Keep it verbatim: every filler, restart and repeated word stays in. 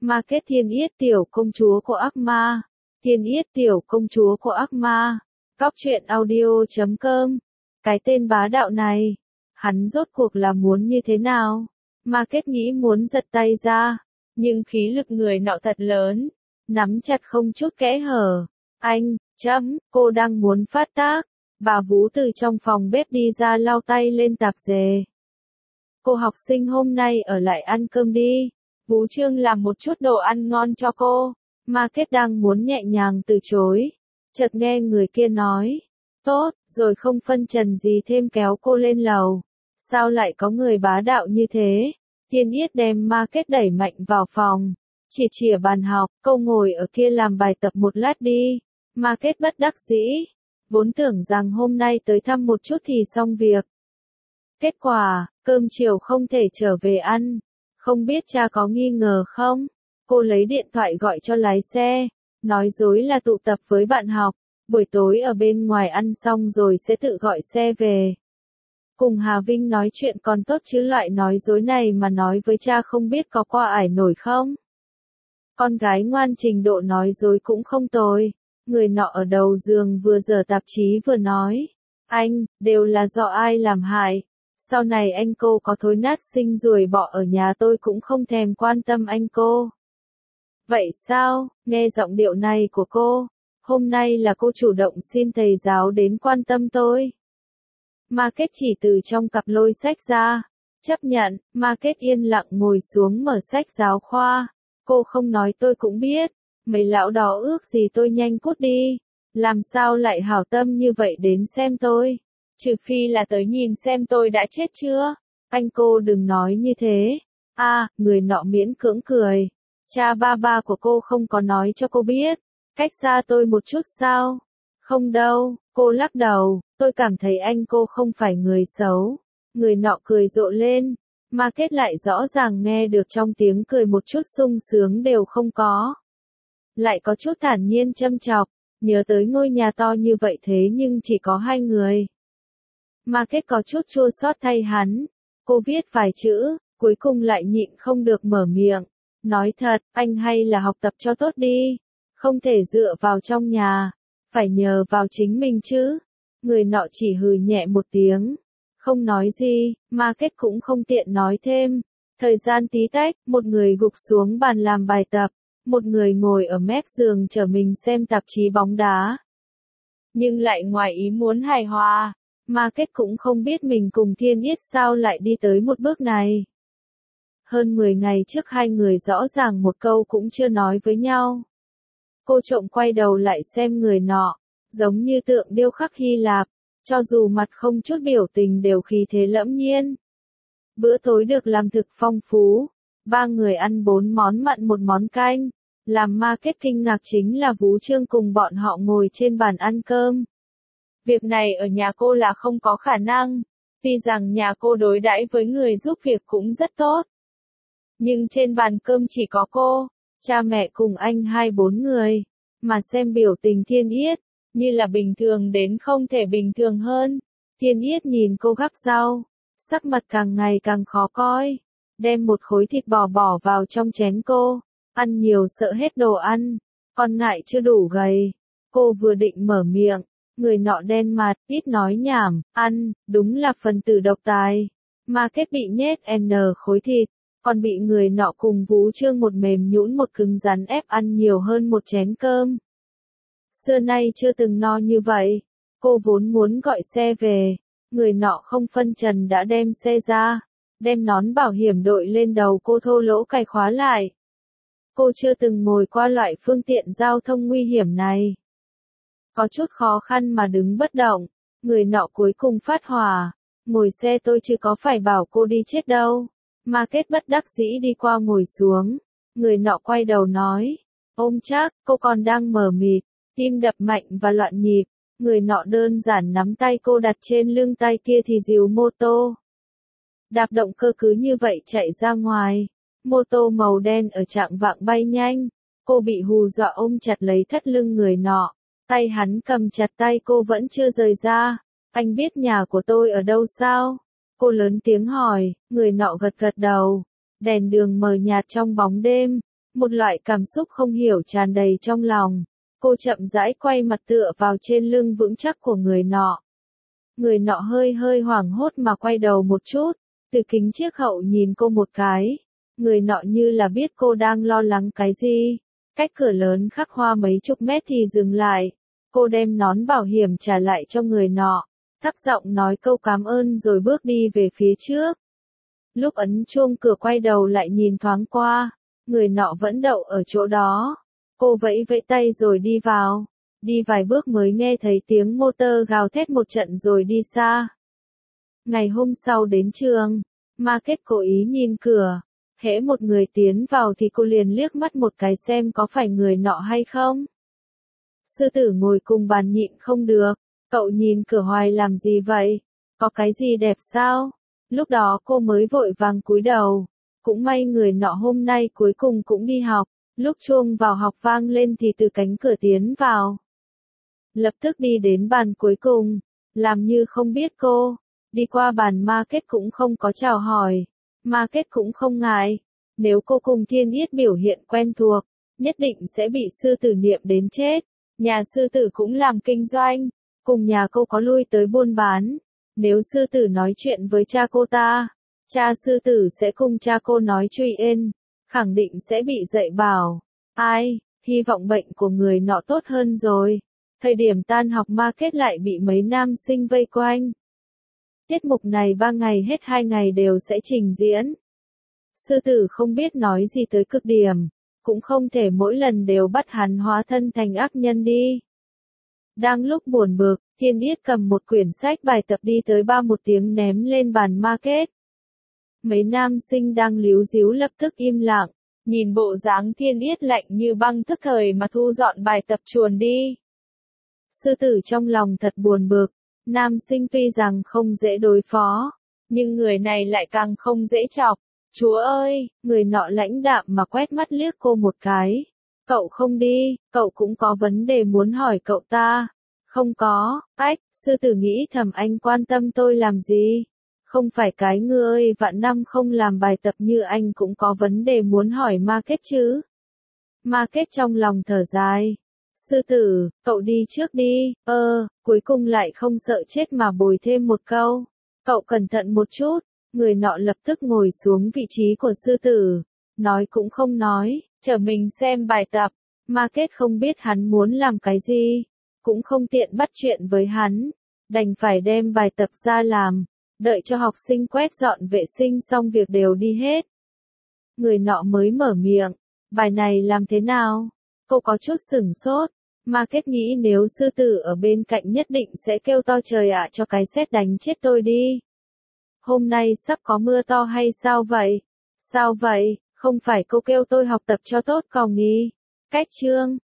Market Thiên Yết tiểu công chúa của ác ma. Thiên Yết tiểu công chúa của ác ma. Cóc truyện audio chấm com. Cái tên bá đạo này, hắn rốt cuộc là muốn như thế nào? Market nghĩ muốn giật tay ra, nhưng khí lực người nọ thật lớn, nắm chặt không chút kẽ hở. Anh, chấm, cô đang muốn phát tác. Bà Vú từ trong phòng bếp đi ra lau tay lên tạp dề. Cô học sinh hôm nay ở lại ăn cơm đi. Vú Trương làm một chút đồ ăn ngon cho cô. Market đang muốn nhẹ nhàng từ chối. Chợt nghe người kia nói. Tốt, rồi không phân trần gì thêm kéo cô lên lầu. Sao lại có người bá đạo như thế? Thiên Yết đem Market đẩy mạnh vào phòng. Chỉ chìa bàn học, cô ngồi ở kia làm bài tập một lát đi. Market bất đắc dĩ. Vốn tưởng rằng hôm nay tới thăm một chút thì xong việc. Kết quả, cơm chiều không thể trở về ăn. Không biết cha có nghi ngờ không? Cô lấy điện thoại gọi cho lái xe, nói dối là tụ tập với bạn học, buổi tối ở bên ngoài ăn xong rồi sẽ tự gọi xe về. Cùng Hà Vinh nói chuyện còn tốt chứ loại nói dối này mà nói với cha không biết có qua ải nổi không? Con gái ngoan trình độ nói dối cũng không tồi. Người nọ ở đầu giường vừa dở tạp chí vừa nói. Anh, đều là do ai làm hại. Sau này anh cô có thối nát sinh ruồi bọ ở nhà tôi cũng không thèm quan tâm anh cô. Vậy sao, nghe giọng điệu này của cô, hôm nay là cô chủ động xin thầy giáo đến quan tâm tôi. Market chỉ từ trong cặp lôi sách ra. Chấp nhận, Market yên lặng ngồi xuống mở sách giáo khoa. Cô không nói tôi cũng biết. Mấy lão đó ước gì tôi nhanh cút đi. Làm sao lại hảo tâm như vậy đến xem tôi. Trừ phi là tới nhìn xem tôi đã chết chưa. Anh cô đừng nói như thế. À, người nọ miễn cưỡng cười. Cha ba ba của cô không có nói cho cô biết. Cách xa tôi một chút sao? Không đâu, cô lắc đầu. Tôi cảm thấy anh cô không phải người xấu. Người nọ cười rộ lên. Market lại rõ ràng nghe được trong tiếng cười một chút sung sướng đều không có. Lại có chút thản nhiên châm chọc. Nhớ tới ngôi nhà to như vậy thế nhưng chỉ có hai người. Market có chút chua xót thay hắn. Cô viết vài chữ, cuối cùng lại nhịn không được mở miệng. Nói thật, anh hay là học tập cho tốt đi. Không thể dựa vào trong nhà. Phải nhờ vào chính mình chứ. Người nọ chỉ hừ nhẹ một tiếng. Không nói gì, Market cũng không tiện nói thêm. Thời gian tí tách, một người gục xuống bàn làm bài tập. Một người ngồi ở mép giường chờ mình xem tạp chí bóng đá. Nhưng lại ngoài ý muốn hài hòa. Market cũng không biết mình cùng Thiên Yết sao lại đi tới một bước này. Hơn mười ngày trước hai người rõ ràng một câu cũng chưa nói với nhau. Cô trộm quay đầu lại xem người nọ, giống như tượng điêu khắc Hy Lạp, cho dù mặt không chút biểu tình đều khí thế lẫm nhiên. Bữa tối được làm thực phong phú, ba người ăn bốn món mặn một món canh. Làm Market kinh ngạc chính là Vú Trương cùng bọn họ ngồi trên bàn ăn cơm. Việc này ở nhà cô là không có khả năng, tuy rằng nhà cô đối đãi với người giúp việc cũng rất tốt. Nhưng trên bàn cơm chỉ có cô, cha mẹ cùng anh hai bốn người, mà xem biểu tình Thiên Yết, như là bình thường đến không thể bình thường hơn. Thiên Yết nhìn cô gắp rau, sắc mặt càng ngày càng khó coi, đem một khối thịt bò bỏ vào trong chén cô, ăn nhiều sợ hết đồ ăn, còn ngại chưa đủ gầy. Cô vừa định mở miệng, người nọ đen mặt, ít nói nhảm, ăn, đúng là phần tử độc tài. Market bị nhét n khối thịt, còn bị người nọ cùng Vú Trương một mềm nhũn một cứng rắn ép ăn nhiều hơn một chén cơm. Xưa nay chưa từng no như vậy. Cô vốn muốn gọi xe về, người nọ không phân trần đã đem xe ra, đem nón bảo hiểm đội lên đầu cô thô lỗ cài khóa lại. Cô chưa từng ngồi qua loại phương tiện giao thông nguy hiểm này. Có chút khó khăn mà đứng bất động, người nọ cuối cùng phát hỏa. Ngồi xe tôi chứ có phải bảo cô đi chết đâu. Market bất đắc dĩ đi qua ngồi xuống. Người nọ quay đầu nói. Ôm chắc, cô còn đang mờ mịt, tim đập mạnh và loạn nhịp. Người nọ đơn giản nắm tay cô đặt trên lưng tay kia thì dìu mô tô. Đạp động cơ cứ như vậy chạy ra ngoài. Mô tô màu đen ở trạng vạng bay nhanh. Cô bị hù dọa ôm chặt lấy thắt lưng người nọ. Tay hắn cầm chặt tay cô vẫn chưa rời ra. Anh biết nhà của tôi ở đâu sao? Cô lớn tiếng hỏi, người nọ gật gật đầu. Đèn đường mờ nhạt trong bóng đêm. Một loại cảm xúc không hiểu tràn đầy trong lòng. Cô chậm rãi quay mặt tựa vào trên lưng vững chắc của người nọ. Người nọ hơi hơi hoảng hốt mà quay đầu một chút, từ kính chiếc hậu nhìn cô một cái. Người nọ như là biết cô đang lo lắng cái gì. Cách cửa lớn khắc hoa mấy chục mét thì dừng lại. Cô đem nón bảo hiểm trả lại cho người nọ, thấp giọng nói câu cảm ơn rồi bước đi về phía trước. Lúc ấn chuông cửa quay đầu lại nhìn thoáng qua, người nọ vẫn đậu ở chỗ đó. Cô vẫy vẫy tay rồi đi vào. Đi vài bước mới nghe thấy tiếng motor gào thét một trận rồi đi xa. Ngày hôm sau đến trường, Market cố ý nhìn cửa. Hễ một người tiến vào thì cô liền liếc mắt một cái xem có phải người nọ hay không. Sư tử ngồi cùng bàn nhịn không được. Cậu nhìn cửa hoài làm gì vậy? Có cái gì đẹp sao? Lúc đó cô mới vội vàng cúi đầu. Cũng may người nọ hôm nay cuối cùng cũng đi học. Lúc chuông vào học vang lên thì từ cánh cửa tiến vào. Lập tức đi đến bàn cuối cùng. Làm như không biết cô. Đi qua bàn Market cũng không có chào hỏi. Market cũng không ngại. Nếu cô cùng Thiên Yết biểu hiện quen thuộc, nhất định sẽ bị sư tử niệm đến chết. Nhà sư tử cũng làm kinh doanh. Cùng nhà cô có lui tới buôn bán. Nếu sư tử nói chuyện với cha cô ta, cha sư tử sẽ cùng cha cô nói truy ên. Khẳng định sẽ bị dạy bảo. Ai, hy vọng bệnh của người nọ tốt hơn rồi. Thời điểm tan học Market lại bị mấy nam sinh vây quanh. Tiết mục này ba ngày hết hai ngày đều sẽ trình diễn. Sư tử không biết nói gì tới cực điểm. Cũng không thể mỗi lần đều bắt hắn hóa thân thành ác nhân đi. Đang lúc buồn bực, Thiên Yết cầm một quyển sách bài tập đi tới ba một tiếng ném lên bàn Market. Mấy nam sinh đang líu díu lập tức im lặng, nhìn bộ dáng Thiên Yết lạnh như băng tức thời mà thu dọn bài tập chuồn đi. Sư tử trong lòng thật buồn bực, nam sinh tuy rằng không dễ đối phó, nhưng người này lại càng không dễ chọc. Chúa ơi, người nọ lãnh đạm mà quét mắt liếc cô một cái. Cậu không đi, cậu cũng có vấn đề muốn hỏi cậu ta. Không có, ách, sư tử nghĩ thầm anh quan tâm tôi làm gì. Không phải cái ngư ơi vạn năm không làm bài tập như anh cũng có vấn đề muốn hỏi Market chứ. Market trong lòng thở dài. Sư tử, cậu đi trước đi, ơ, cuối cùng lại không sợ chết mà bồi thêm một câu. Cậu cẩn thận một chút, người nọ lập tức ngồi xuống vị trí của sư tử. Nói cũng không nói, chờ mình xem bài tập. Market không biết hắn muốn làm cái gì, cũng không tiện bắt chuyện với hắn. Đành phải đem bài tập ra làm. Đợi cho học sinh quét dọn vệ sinh xong việc đều đi hết. Người nọ mới mở miệng. Bài này làm thế nào? Cô có chút sửng sốt. Market nghĩ nếu sư tử ở bên cạnh nhất định sẽ kêu to trời ạ cho cái sét đánh chết tôi đi. Hôm nay sắp có mưa to hay sao vậy? Sao vậy? Không phải cô kêu tôi học tập cho tốt còng ý. Cách chương.